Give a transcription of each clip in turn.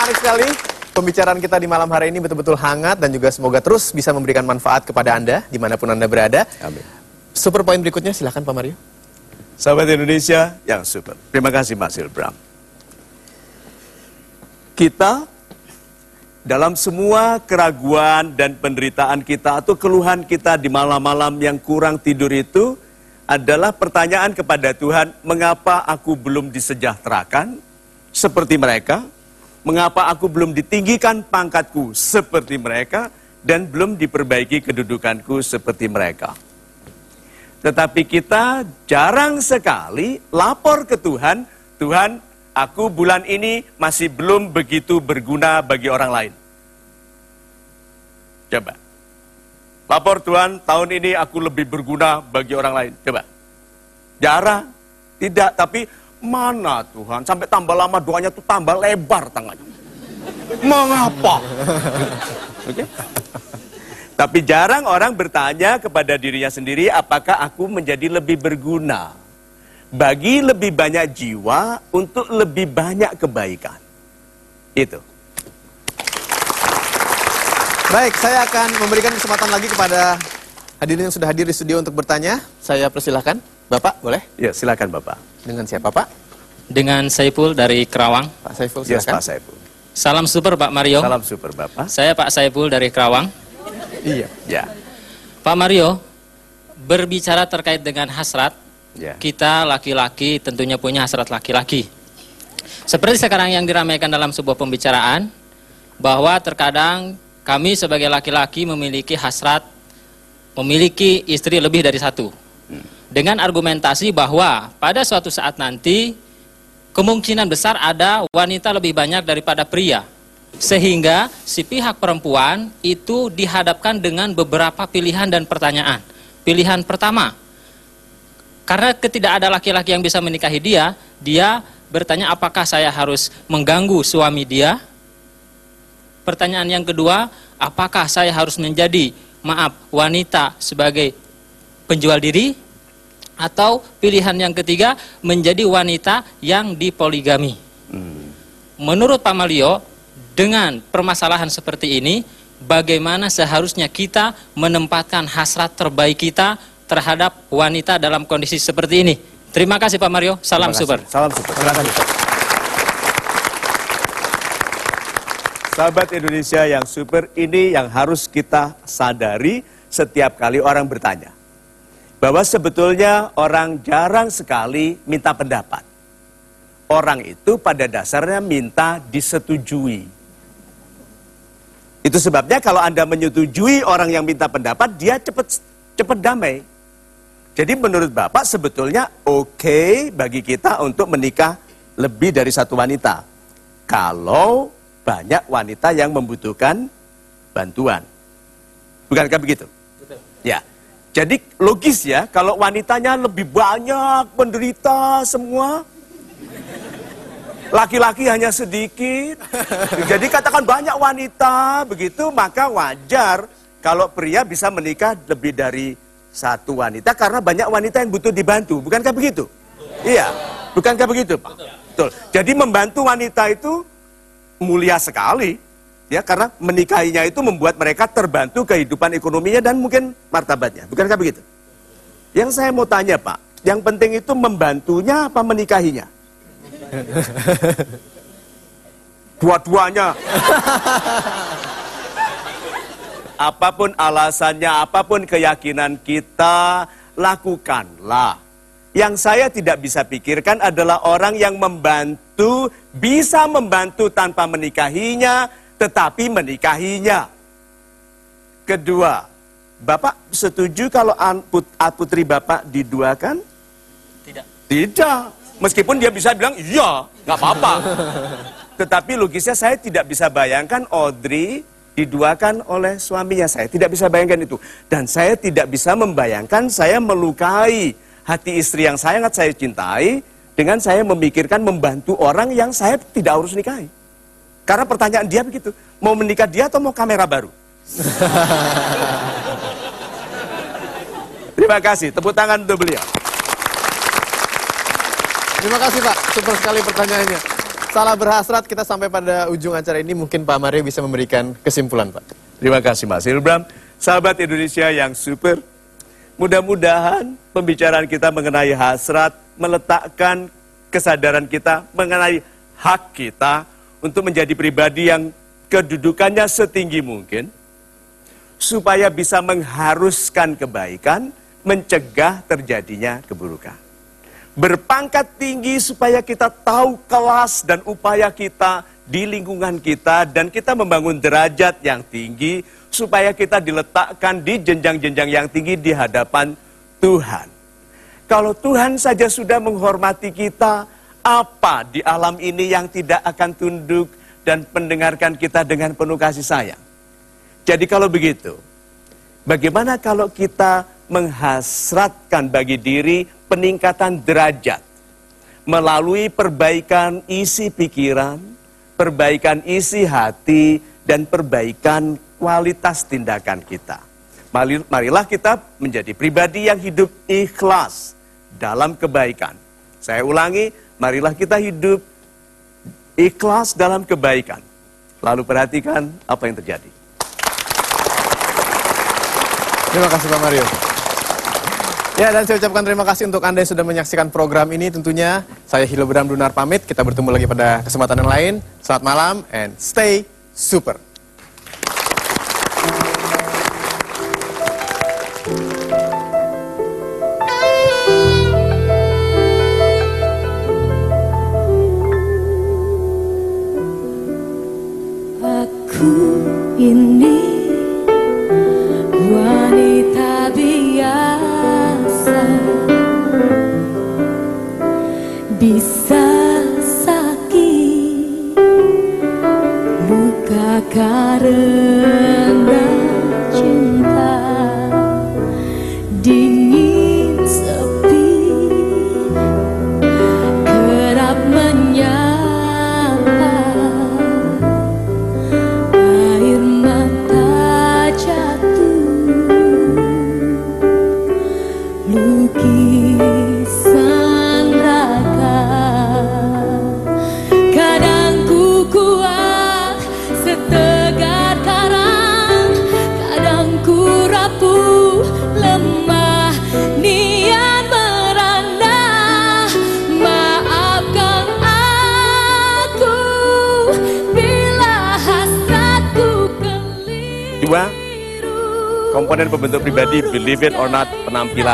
Menarik sekali. Pembicaraan kita di malam hari ini betul-betul hangat dan juga semoga terus bisa memberikan manfaat kepada Anda dimanapun Anda berada. Amin. Super poin berikutnya silakan Pak Mario. Sahabat Indonesia yang super. Terima kasih Mas Ilbram. Kita dalam semua keraguan dan penderitaan kita atau keluhan kita di malam-malam yang kurang tidur itu adalah pertanyaan kepada Tuhan, mengapa aku belum disejahterakan seperti mereka? Mengapa aku belum ditinggikan pangkatku seperti mereka dan belum diperbaiki kedudukanku seperti mereka? Tetapi kita jarang sekali lapor ke Tuhan, Tuhan, aku bulan ini masih belum begitu berguna bagi orang lain. Coba. Lapor Tuhan, tahun ini aku lebih berguna bagi orang lain. Coba. Jarang. Tidak, tapi mana Tuhan? Sampai tambah lama doanya tuh tambah lebar tangannya. Mengapa? Oke? Tapi jarang orang bertanya kepada dirinya sendiri, apakah aku menjadi lebih berguna bagi lebih banyak jiwa untuk lebih banyak kebaikan. Itu. Baik, saya akan memberikan kesempatan lagi kepada hadirin yang sudah hadir di studio untuk bertanya. Saya persilahkan. Bapak, boleh? Ya, silakan Bapak. Dengan siapa, Pak? Dengan Saiful dari Kerawang. Pak Saiful, Yes, silakan. Pak Saiful. Salam super Pak Mario. Salam super Bapak. Saya Pak Saiful dari Kerawang. Iya. Ya. Pak Mario, berbicara terkait dengan hasrat, Ya. kita laki-laki tentunya punya hasrat laki-laki. Seperti sekarang yang diramaikan dalam sebuah pembicaraan, bahwa terkadang kami sebagai laki-laki memiliki hasrat, memiliki istri lebih dari satu. Dengan argumentasi bahwa pada suatu saat nanti, kemungkinan besar ada wanita lebih banyak daripada pria. Sehingga si pihak perempuan itu dihadapkan dengan beberapa pilihan dan pertanyaan. Pilihan pertama, karena tidak ada laki-laki yang bisa menikahi dia, dia bertanya apakah saya harus mengganggu suami dia. Pertanyaan yang kedua, apakah saya harus menjadi, wanita sebagai penjual diri? Atau pilihan yang ketiga, menjadi wanita yang dipoligami. Menurut Pak Mario, dengan permasalahan seperti ini, bagaimana seharusnya kita menempatkan hasrat terbaik kita terhadap wanita dalam kondisi seperti ini? Terima kasih Pak Mario, salam super. Salam super. Terima kasih. Sahabat Indonesia yang super, ini yang harus kita sadari setiap kali orang bertanya. Bahwa sebetulnya orang jarang sekali minta pendapat. Orang itu pada dasarnya minta disetujui. Itu sebabnya kalau Anda menyetujui orang yang minta pendapat, dia cepat damai. Jadi menurut Bapak sebetulnya oke bagi kita untuk menikah lebih dari satu wanita. Kalau banyak wanita yang membutuhkan bantuan. Bukankah begitu? Betul. Ya. Jadi logis ya, kalau wanitanya lebih banyak menderita semua, laki-laki hanya sedikit. Jadi katakan banyak wanita, begitu maka wajar kalau pria bisa menikah lebih dari satu wanita karena banyak wanita yang butuh dibantu. Bukankah begitu? Iya, bukankah begitu Pak? Betul. Jadi membantu wanita itu mulia sekali. Ya, karena menikahinya itu membuat mereka terbantu kehidupan ekonominya dan mungkin martabatnya. Bukankah begitu? Yang saya mau tanya Pak, yang penting itu membantunya apa menikahinya? Dua-duanya. Apapun alasannya, apapun keyakinan kita, lakukanlah. Yang saya tidak bisa pikirkan adalah orang yang membantu, bisa membantu tanpa menikahinya, tetapi menikahinya. Kedua, Bapak setuju kalau putri Bapak diduakan? Tidak. Tidak. Meskipun dia bisa bilang, iya, nggak apa-apa. Tetapi logisnya saya tidak bisa bayangkan Audrey diduakan oleh suaminya. Saya tidak bisa bayangkan itu. Dan saya tidak bisa membayangkan saya melukai hati istri yang sangat saya cintai dengan saya memikirkan membantu orang yang saya tidak harus nikahi. Karena pertanyaan dia begitu, mau menikah dia atau mau kamera baru? Terima kasih, tepuk tangan untuk beliau. Terima kasih Pak, super sekali pertanyaannya. salah berhasrat, kita sampai pada ujung acara ini. Mungkin Pak Mario bisa memberikan kesimpulan, Pak. Terima kasih Mas Hilbram. Sahabat Indonesia yang super, mudah-mudahan pembicaraan kita mengenai hasrat meletakkan kesadaran kita mengenai hak kita untuk menjadi pribadi yang kedudukannya setinggi mungkin, supaya bisa mengharuskan kebaikan, mencegah terjadinya keburukan. Berpangkat tinggi supaya kita tahu kelas dan upaya kita di lingkungan kita, dan kita membangun derajat yang tinggi supaya kita diletakkan di jenjang-jenjang yang tinggi di hadapan Tuhan. Kalau Tuhan saja sudah menghormati kita, apa di alam ini yang tidak akan tunduk dan mendengarkan kita dengan penuh kasih sayang? Jadi kalau begitu, bagaimana kalau kita menghasratkan bagi diri peningkatan derajat melalui perbaikan isi pikiran, perbaikan isi hati, dan perbaikan kualitas tindakan kita. Marilah kita menjadi pribadi yang hidup ikhlas dalam kebaikan. Saya ulangi, marilah kita hidup ikhlas dalam kebaikan. Lalu perhatikan apa yang terjadi. Terima kasih Pak Mario. Ya, dan saya ucapkan terima kasih untuk Anda yang sudah menyaksikan program ini. Tentunya saya Hilbram Dunar pamit. Kita bertemu lagi pada kesempatan yang lain. Selamat malam and stay super. Aku ini wanita biasa, bisa sakit, luka karena cinta, dingin sepi, kerap menyapa, air mata jatuh, lukisan raka. Kadang ku kuat setegar karang, kadang ku rapuh lemah, niat merendah. Maafkan aku bila hasratku keliru. Dua, komponen pembentuk pribadi, believe it or not, penampilan.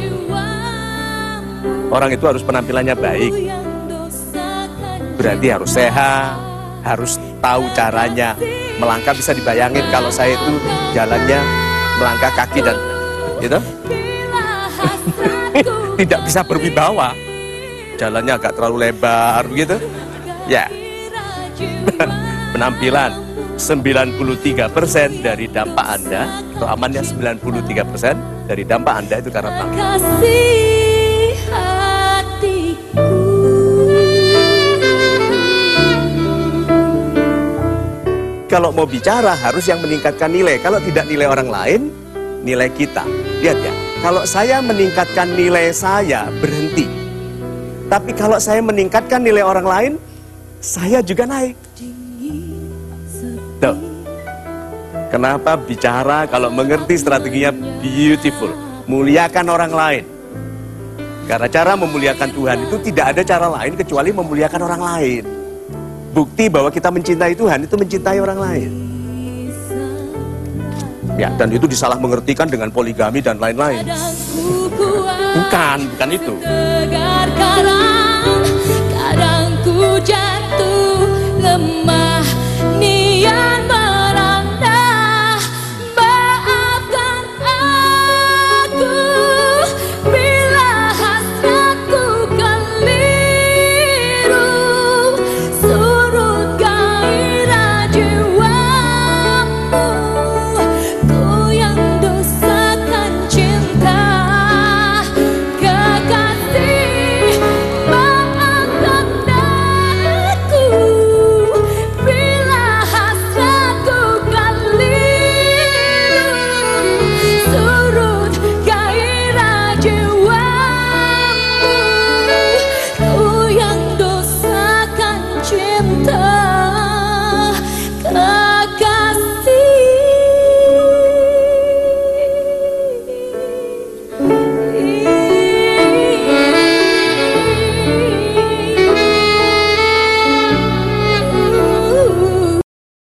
Orang itu harus penampilannya baik. Berarti harus sehat, harus tahu caranya melangkah. Bisa dibayangin kalau saya itu jalannya melangkah kaki dan gitu, tidak bisa berwibawa, jalannya agak terlalu lebar gitu. Ya, penampilan 93% dari dampak Anda, atau amannya 93% dari dampak Anda itu karena penampilan. Kasih hatiku, Kalau mau bicara harus yang meningkatkan nilai. Kalau tidak nilai orang lain, nilai kita. Lihat ya, kalau saya meningkatkan nilai saya, berhenti. Tapi kalau saya meningkatkan nilai orang lain, saya juga naik. Tuh. Kenapa bicara kalau mengerti strateginya beautiful. Muliakan orang lain. Karena cara memuliakan Tuhan itu tidak ada cara lain kecuali memuliakan orang lain. Bukti bahwa kita mencintai Tuhan itu mencintai orang lain. Ya, dan itu disalah mengertikan dengan poligami dan lain-lain. Bukan itu. tegar karang.